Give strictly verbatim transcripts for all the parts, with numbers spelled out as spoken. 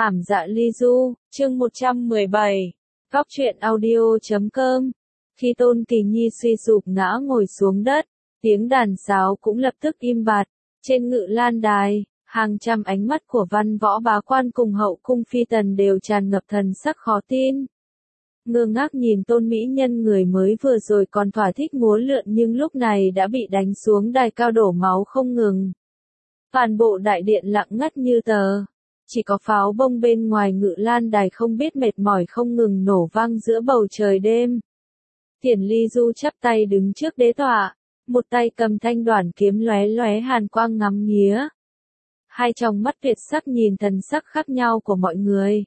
Ảm dạ ly du, chương một trăm mười bảy, góc truyện audio chấm com. Khi Tôn Kỳ Nhi suy sụp ngã ngồi xuống đất, tiếng đàn sáo cũng lập tức im bặt. Trên ngự lan đài, hàng trăm ánh mắt của văn võ bá quan cùng hậu cung phi tần đều tràn ngập thần sắc khó tin. Ngơ ngác nhìn Tôn mỹ nhân người mới vừa rồi còn thỏa thích múa lượn nhưng lúc này đã bị đánh xuống đài cao đổ máu không ngừng. Toàn bộ đại điện lặng ngắt như tờ. Chỉ có pháo bông bên ngoài ngự lan đài không biết mệt mỏi không ngừng nổ vang giữa bầu trời đêm. Thiển Ly Du chắp tay đứng trước đế tọa, một tay cầm thanh đoản kiếm lóe lóe hàn quang ngắm nghía. Hai tròng mắt tuyệt sắc nhìn thần sắc khác nhau của mọi người.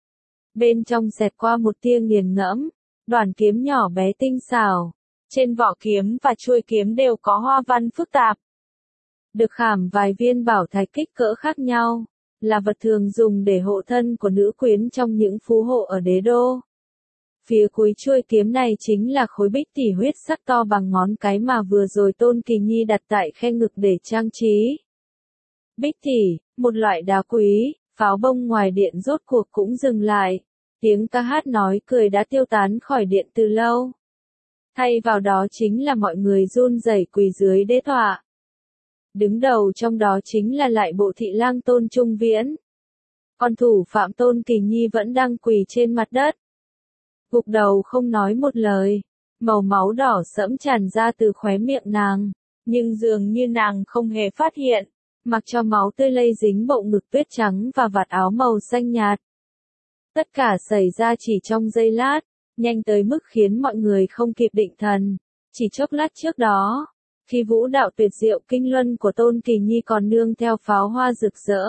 Bên trong xẹt qua một tia nghiền ngẫm, đoản kiếm nhỏ bé tinh xảo, trên vỏ kiếm và chuôi kiếm đều có hoa văn phức tạp. Được khảm vài viên bảo thạch kích cỡ khác nhau, là vật thường dùng để hộ thân của nữ quyến trong những phú hộ ở đế đô. Phía cuối chuôi kiếm này chính là khối bích tỷ huyết sắc to bằng ngón cái mà vừa rồi Tôn Kỳ Nhi đặt tại khe ngực để trang trí. Bích tỷ, một loại đá quý, pháo bông ngoài điện rốt cuộc cũng dừng lại. Tiếng ca hát nói cười đã tiêu tán khỏi điện từ lâu. Thay vào đó chính là mọi người run rẩy quỳ dưới đế tọa. Đứng đầu trong đó chính là lại bộ thị lang Tôn Trung Viễn. Còn thủ phạm Tôn Kỳ Nhi vẫn đang quỳ trên mặt đất. Gục đầu không nói một lời, màu máu đỏ sẫm tràn ra từ khóe miệng nàng, nhưng dường như nàng không hề phát hiện, mặc cho máu tươi lây dính bộ ngực tuyết trắng và vạt áo màu xanh nhạt. Tất cả xảy ra chỉ trong giây lát, nhanh tới mức khiến mọi người không kịp định thần. Chỉ chốc lát trước đó, khi vũ đạo tuyệt diệu kinh luân của Tôn Kỳ Nhi còn nương theo pháo hoa rực rỡ.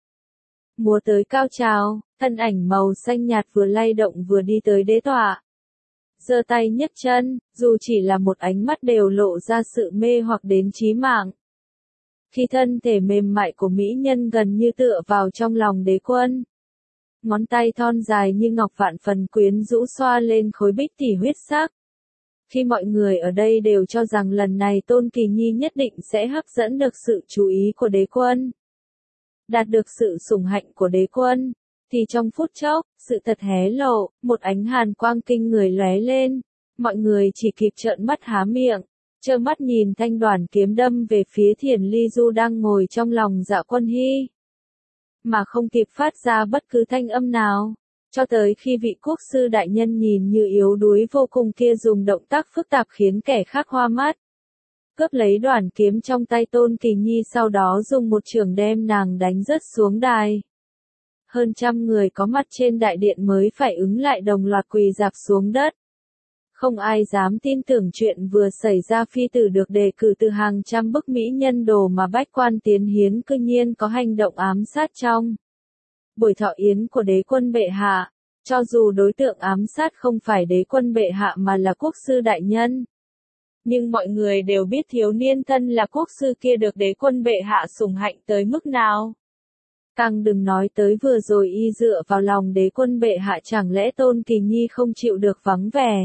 Múa tới cao trào, thân ảnh màu xanh nhạt vừa lay động vừa đi tới đế tọa. Giơ tay nhấc chân, dù chỉ là một ánh mắt đều lộ ra sự mê hoặc đến chí mạng. Khi thân thể mềm mại của mỹ nhân gần như tựa vào trong lòng đế quân. Ngón tay thon dài như ngọc vạn phần quyến rũ xoa lên khối bích tỷ huyết sắc. Khi mọi người ở đây đều cho rằng lần này Tôn Kỳ Nhi nhất định sẽ hấp dẫn được sự chú ý của đế quân, đạt được sự sủng hạnh của đế quân, thì trong phút chốc, sự thật hé lộ, một ánh hàn quang kinh người lóe lên, mọi người chỉ kịp trợn mắt há miệng, trơ mắt nhìn thanh đoản kiếm đâm về phía Thiển Ly Du đang ngồi trong lòng Dạ Quân Hy, mà không kịp phát ra bất cứ thanh âm nào. Cho tới khi vị quốc sư đại nhân nhìn như yếu đuối vô cùng kia dùng động tác phức tạp khiến kẻ khác hoa mắt. Cướp lấy đoản kiếm trong tay Tôn Kỳ Nhi sau đó dùng một chưởng đem nàng đánh rớt xuống đài. Hơn trăm người có mặt trên đại điện mới phải ứng lại đồng loạt quỳ rạp xuống đất. Không ai dám tin tưởng chuyện vừa xảy ra, phi tử được đề cử từ hàng trăm bức mỹ nhân đồ mà bách quan tiến hiến cư nhiên có hành động ám sát trong buổi thọ yến của đế quân bệ hạ, cho dù đối tượng ám sát không phải đế quân bệ hạ mà là quốc sư đại nhân. Nhưng mọi người đều biết thiếu niên thân là quốc sư kia được đế quân bệ hạ sủng hạnh tới mức nào. Càng đừng nói tới vừa rồi y dựa vào lòng đế quân bệ hạ, chẳng lẽ Tôn Kỳ Nhi không chịu được vắng vẻ.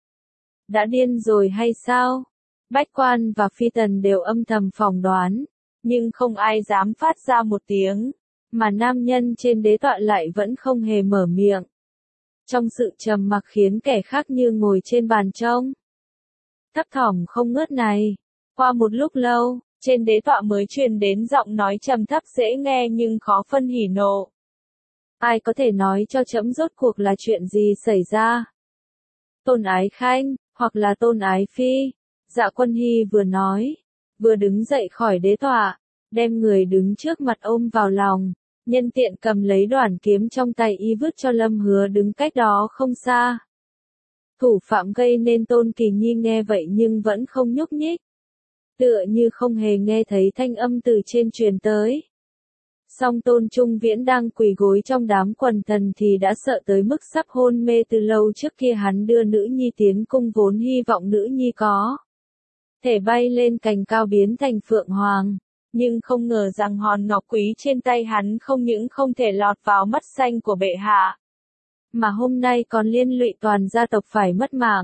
Đã điên rồi hay sao? Bách quan và phi tần đều âm thầm phỏng đoán, nhưng không ai dám phát ra một tiếng. Mà nam nhân trên đế tọa lại vẫn không hề mở miệng. Trong sự trầm mặc khiến kẻ khác như ngồi trên bàn trông. Thấp thỏm không ngớt này. Qua một lúc lâu, trên đế tọa mới truyền đến giọng nói trầm thấp dễ nghe nhưng khó phân hỉ nộ. Ai có thể nói cho trẫm rốt cuộc là chuyện gì xảy ra? Tôn Ái Khanh, hoặc là Tôn Ái Phi. Dạ Quân Hy vừa nói, vừa đứng dậy khỏi đế tọa, đem người đứng trước mặt ôm vào lòng. Nhân tiện cầm lấy đoản kiếm trong tay y vứt cho Lâm Hứa đứng cách đó không xa. Thủ phạm gây nên Tôn Kỳ Nhi nghe vậy nhưng vẫn không nhúc nhích. Tựa như không hề nghe thấy thanh âm từ trên truyền tới. Song Tôn Trung Viễn đang quỳ gối trong đám quần thần thì đã sợ tới mức sắp hôn mê từ lâu. Trước kia hắn đưa nữ nhi tiến cung vốn hy vọng nữ nhi có thể bay lên cành cao biến thành phượng hoàng. Nhưng không ngờ rằng hòn ngọc quý trên tay hắn không những không thể lọt vào mắt xanh của bệ hạ, mà hôm nay còn liên lụy toàn gia tộc phải mất mạng.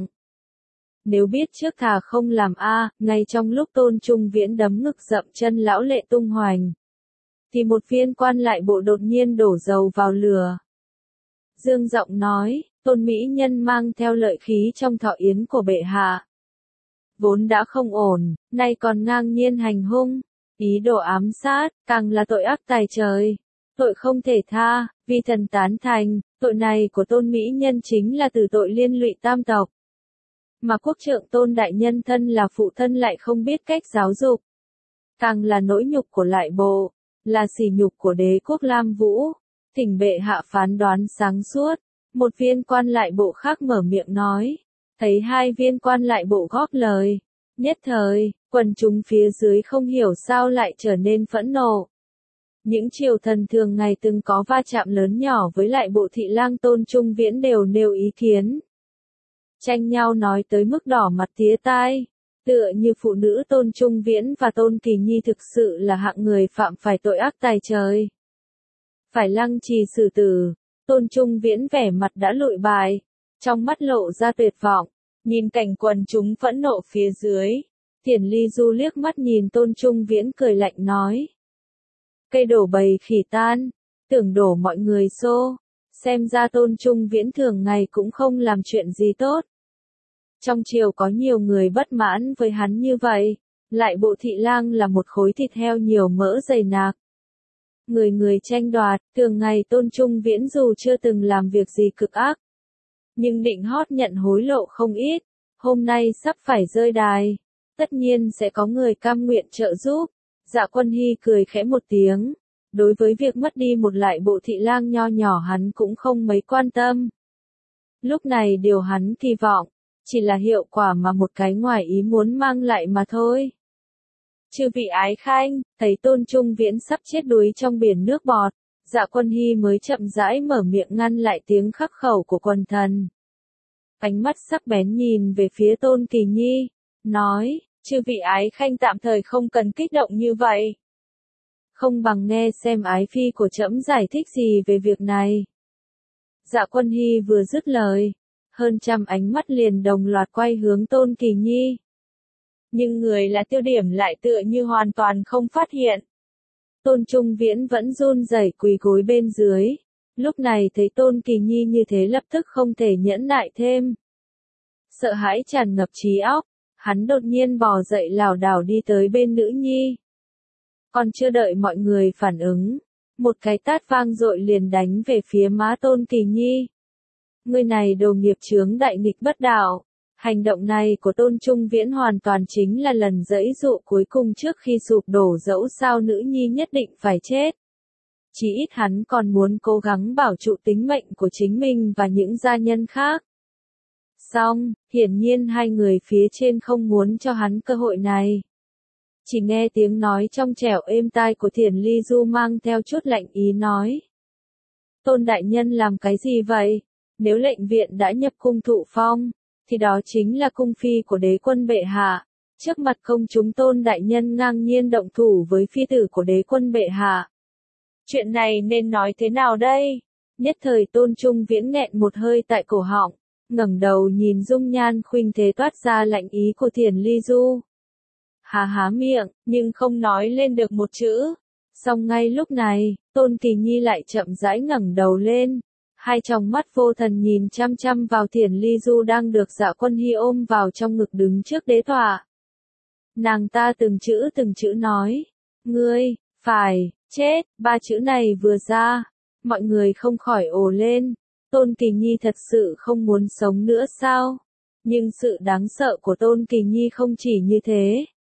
Nếu biết trước thà không làm a, ngay trong lúc Tôn Trung Viễn đấm ngực dậm chân lão lệ tung hoành. thì một viên quan lại bộ đột nhiên đổ dầu vào lửa. Dương giọng nói, Tôn mỹ nhân mang theo lợi khí trong thọ yến của bệ hạ. Vốn đã không ổn, nay còn ngang nhiên hành hung, ý đồ ám sát, càng là tội ác tày trời. Tội không thể tha, vi thần tán thành, tội này của Tôn mỹ nhân chính là từ tội liên lụy tam tộc. Mà quốc trượng Tôn đại nhân thân là phụ thân lại không biết cách giáo dục. Càng là nỗi nhục của lại bộ, là sỉ nhục của đế quốc Lam Vũ. Thỉnh bệ hạ phán đoán sáng suốt. Một viên quan lại bộ khác mở miệng nói. Thấy hai viên quan lại bộ góp lời. Nhất thời, quần chúng phía dưới không hiểu sao lại trở nên phẫn nộ. Những triều thần thường ngày từng có va chạm lớn nhỏ với lại bộ thị lang Tôn Trung Viễn đều nêu ý kiến. Tranh nhau nói tới mức đỏ mặt tía tai. Tựa như phụ nữ Tôn Trung Viễn và Tôn Kỳ Nhi thực sự là hạng người phạm phải tội ác tày trời. Phải lăng trì xử tử, Tôn Trung Viễn vẻ mặt đã lụi bại, trong mắt lộ ra tuyệt vọng, nhìn cảnh quần chúng phẫn nộ phía dưới. Thiển Ly Du liếc mắt nhìn Tôn Trung Viễn cười lạnh nói. Cây đổ bầy khỉ tan, tưởng đổ mọi người xô, xem ra Tôn Trung Viễn thường ngày cũng không làm chuyện gì tốt. Trong triều có nhiều người bất mãn với hắn như vậy, lại bộ thị lang là một khối thịt heo nhiều mỡ dày nạc. Người người tranh đoạt, thường ngày Tôn Trung Viễn dù chưa từng làm việc gì cực ác, nhưng định hót nhận hối lộ không ít, hôm nay sắp phải rơi đài, tất nhiên sẽ có người cam nguyện trợ giúp. Dạ Quân Hy cười khẽ một tiếng, đối với việc mất đi một lại bộ thị lang nho nhỏ hắn cũng không mấy quan tâm. Lúc này điều hắn kỳ vọng, chỉ là hiệu quả mà một cái ngoài ý muốn mang lại mà thôi. Chư vị ái khanh, thấy Tôn Trung Viễn sắp chết đuối trong biển nước bọt, Dạ Quân Hy mới chậm rãi mở miệng ngăn lại tiếng khắc khẩu của quần thần. Ánh mắt sắc bén nhìn về phía Tôn Kỳ Nhi, nói, chư vị ái khanh tạm thời không cần kích động như vậy. Không bằng nghe xem ái phi của trẫm giải thích gì về việc này. Dạ Quân Hy vừa dứt lời, hơn trăm ánh mắt liền đồng loạt quay hướng Tôn Kỳ Nhi. Nhưng người là tiêu điểm lại tựa như hoàn toàn không phát hiện. Tôn Trung Viễn vẫn run rẩy quỳ gối bên dưới. Lúc này thấy Tôn Kỳ Nhi như thế lập tức không thể nhẫn nại thêm. Sợ hãi tràn ngập trí óc, hắn đột nhiên bò dậy lảo đảo đi tới bên nữ nhi. Còn chưa đợi mọi người phản ứng, một cái tát vang dội liền đánh về phía má Tôn Kỳ Nhi. Người này đồ nghiệp chướng đại nghịch bất đạo. Hành động này của Tôn Trung Viễn hoàn toàn chính là lần giãy dụ cuối cùng trước khi sụp đổ, dẫu sao nữ nhi nhất định phải chết. Chỉ ít hắn còn muốn cố gắng bảo trụ tính mệnh của chính mình và những gia nhân khác. Xong, hiển nhiên hai người phía trên không muốn cho hắn cơ hội này. Chỉ nghe tiếng nói trong trẻo êm tai của Thiển Ly Du mang theo chút lạnh ý nói. Tôn đại nhân làm cái gì vậy? Nếu lệnh viện đã nhập cung thụ phong, thì đó chính là cung phi của đế quân bệ hạ. Trước mặt công chúng Tôn đại nhân ngang nhiên động thủ với phi tử của đế quân bệ hạ. Chuyện này nên nói thế nào đây? Nhất thời Tôn Trung Viễn nghẹn một hơi tại cổ họng, ngẩng đầu nhìn dung nhan khuynh thế toát ra lạnh ý của Thiển Ly Du. Há há miệng, nhưng không nói lên được một chữ. Song ngay lúc này, Tôn Kỳ Nhi lại chậm rãi ngẩng đầu lên. Hai tròng mắt vô thần nhìn chăm chăm vào Thiển Ly Du đang được Dạ Quân Hy ôm vào trong ngực đứng trước đế tọa. Nàng ta từng chữ từng chữ nói. Ngươi, phải, chết, ba chữ này vừa ra. Mọi người không khỏi ồ lên. Tôn Kỳ Nhi thật sự không muốn sống nữa sao? Nhưng sự đáng sợ của Tôn Kỳ Nhi không chỉ như thế.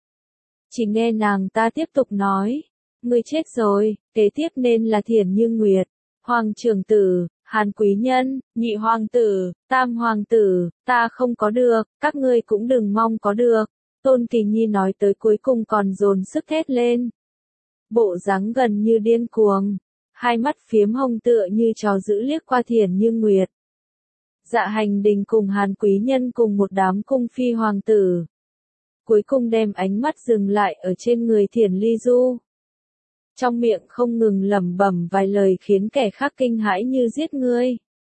Chỉ nghe nàng ta tiếp tục nói. Ngươi chết rồi, kế tiếp nên là Thiển Như Nguyệt, Hoàng trưởng tử, Hàn Quý Nhân, Nhị Hoàng tử, Tam Hoàng tử, ta không có được, các ngươi cũng đừng mong có được. Tôn Kỳ Nhi nói tới cuối cùng còn dồn sức thét lên. Bộ dáng gần như điên cuồng, hai mắt phiếm hồng tựa như chó dữ liếc qua Thiển Như Nguyệt. Dạ Hành Đình cùng Hàn Quý Nhân cùng một đám cung phi hoàng tử. Cuối cùng đem ánh mắt dừng lại ở trên người Thiển Ly Du. Trong miệng không ngừng lẩm bẩm vài lời khiến kẻ khác kinh hãi như giết ngươi.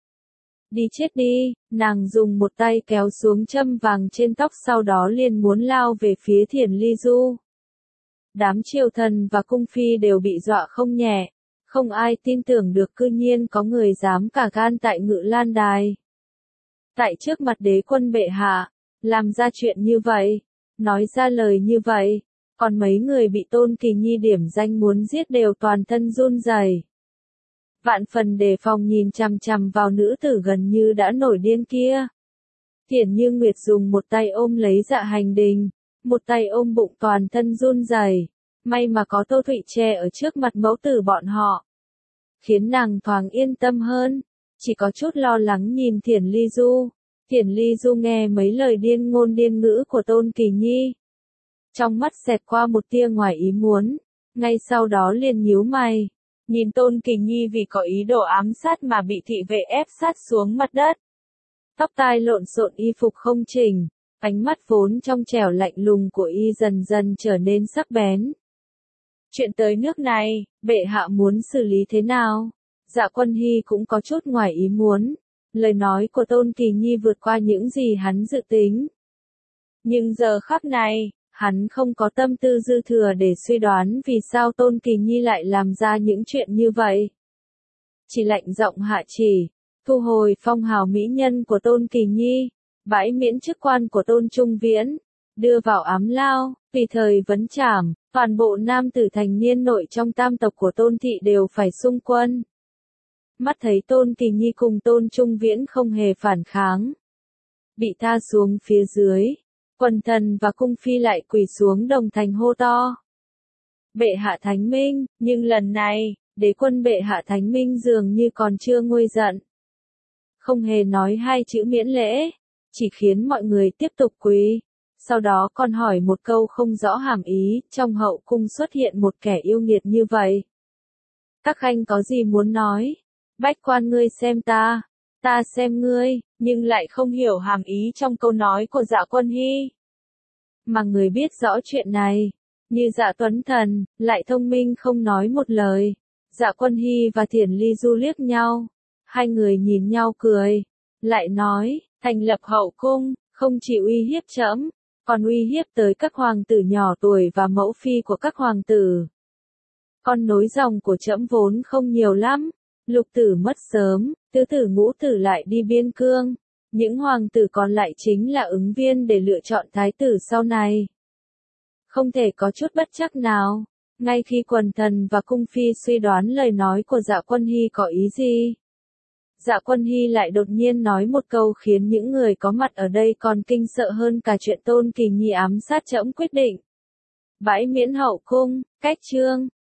Đi chết đi, nàng dùng một tay kéo xuống châm vàng trên tóc sau đó liền muốn lao về phía Thiển Ly Du. Đám triều thần và cung phi đều bị dọa không nhẹ, không ai tin tưởng được cư nhiên có người dám cả gan tại Ngự Lan Đài. Tại trước mặt đế quân bệ hạ, làm ra chuyện như vậy, nói ra lời như vậy, còn mấy người bị Tôn Kỳ Nhi điểm danh muốn giết đều toàn thân run rẩy. Vạn phần đề phòng nhìn chằm chằm vào nữ tử gần như đã nổi điên kia. Thiển Như Nguyệt dùng một tay ôm lấy Dạ Hành Đình, một tay ôm bụng toàn thân run rẩy. May mà có Tô Thụy che ở trước mặt mẫu tử bọn họ, khiến nàng thoáng yên tâm hơn, chỉ có chút lo lắng nhìn Thiển Ly Du. Thiển Ly Du nghe mấy lời điên ngôn điên ngữ của Tôn Kỳ Nhi, trong mắt xẹt qua một tia ngoài ý muốn, ngay sau đó liền nhíu mày, nhìn Tôn Kỳ Nhi vì có ý đồ ám sát mà bị thị vệ ép sát xuống mặt đất. Tóc tai lộn xộn, y phục không chỉnh, ánh mắt vốn trong trẻo lạnh lùng của y dần dần trở nên sắc bén. Chuyện tới nước này, bệ hạ muốn xử lý thế nào? Dạ Quân Hy cũng có chút ngoài ý muốn. Lời nói của Tôn Kỳ Nhi vượt qua những gì hắn dự tính. Nhưng giờ khắc này, hắn không có tâm tư dư thừa để suy đoán vì sao Tôn Kỳ Nhi lại làm ra những chuyện như vậy. Chỉ lạnh giọng hạ chỉ, thu hồi phong hào mỹ nhân của Tôn Kỳ Nhi, bãi miễn chức quan của Tôn Trung Viễn, đưa vào ám lao, tùy thời vấn trảm, toàn bộ nam tử thành niên nội trong tam tộc của Tôn Thị đều phải xung quân. Mắt thấy Tôn Kỳ Nhi cùng Tôn Trung Viễn không hề phản kháng, bị tha xuống phía dưới, quần thần và cung phi lại quỳ xuống đồng thành hô to. Bệ hạ thánh minh, nhưng lần này, đế quân bệ hạ thánh minh dường như còn chưa nguôi giận. Không hề nói hai chữ miễn lễ, chỉ khiến mọi người tiếp tục quỳ. Sau đó còn hỏi một câu không rõ hàm ý, trong hậu cung xuất hiện một kẻ yêu nghiệt như vậy. Các khanh có gì muốn nói? Bách quan ngươi xem ta, ta xem ngươi, nhưng lại không hiểu hàm ý trong câu nói của Dạ Quân Hy. Mà người biết rõ chuyện này, như Dạ Tuấn Thần, lại thông minh không nói một lời. Dạ Quân Hy và Thiển Ly Du liếc nhau, hai người nhìn nhau cười, lại nói, thành lập hậu cung, không chỉ uy hiếp trẫm, còn uy hiếp tới các hoàng tử nhỏ tuổi và mẫu phi của các hoàng tử. Con nối dòng của trẫm vốn không nhiều lắm, lục tử mất sớm, tứ tử ngũ tử lại đi biên cương, những hoàng tử còn lại chính là ứng viên để lựa chọn thái tử sau này. Không thể có chút bất trắc nào. Ngay khi quần thần và cung phi suy đoán lời nói của Dạ Quân Hy có ý gì, Dạ Quân Hy lại đột nhiên nói một câu khiến những người có mặt ở đây còn kinh sợ hơn cả chuyện Tôn Kỳ Nhi ám sát trẫm quyết định. Bãi miễn hậu cung, cách chương.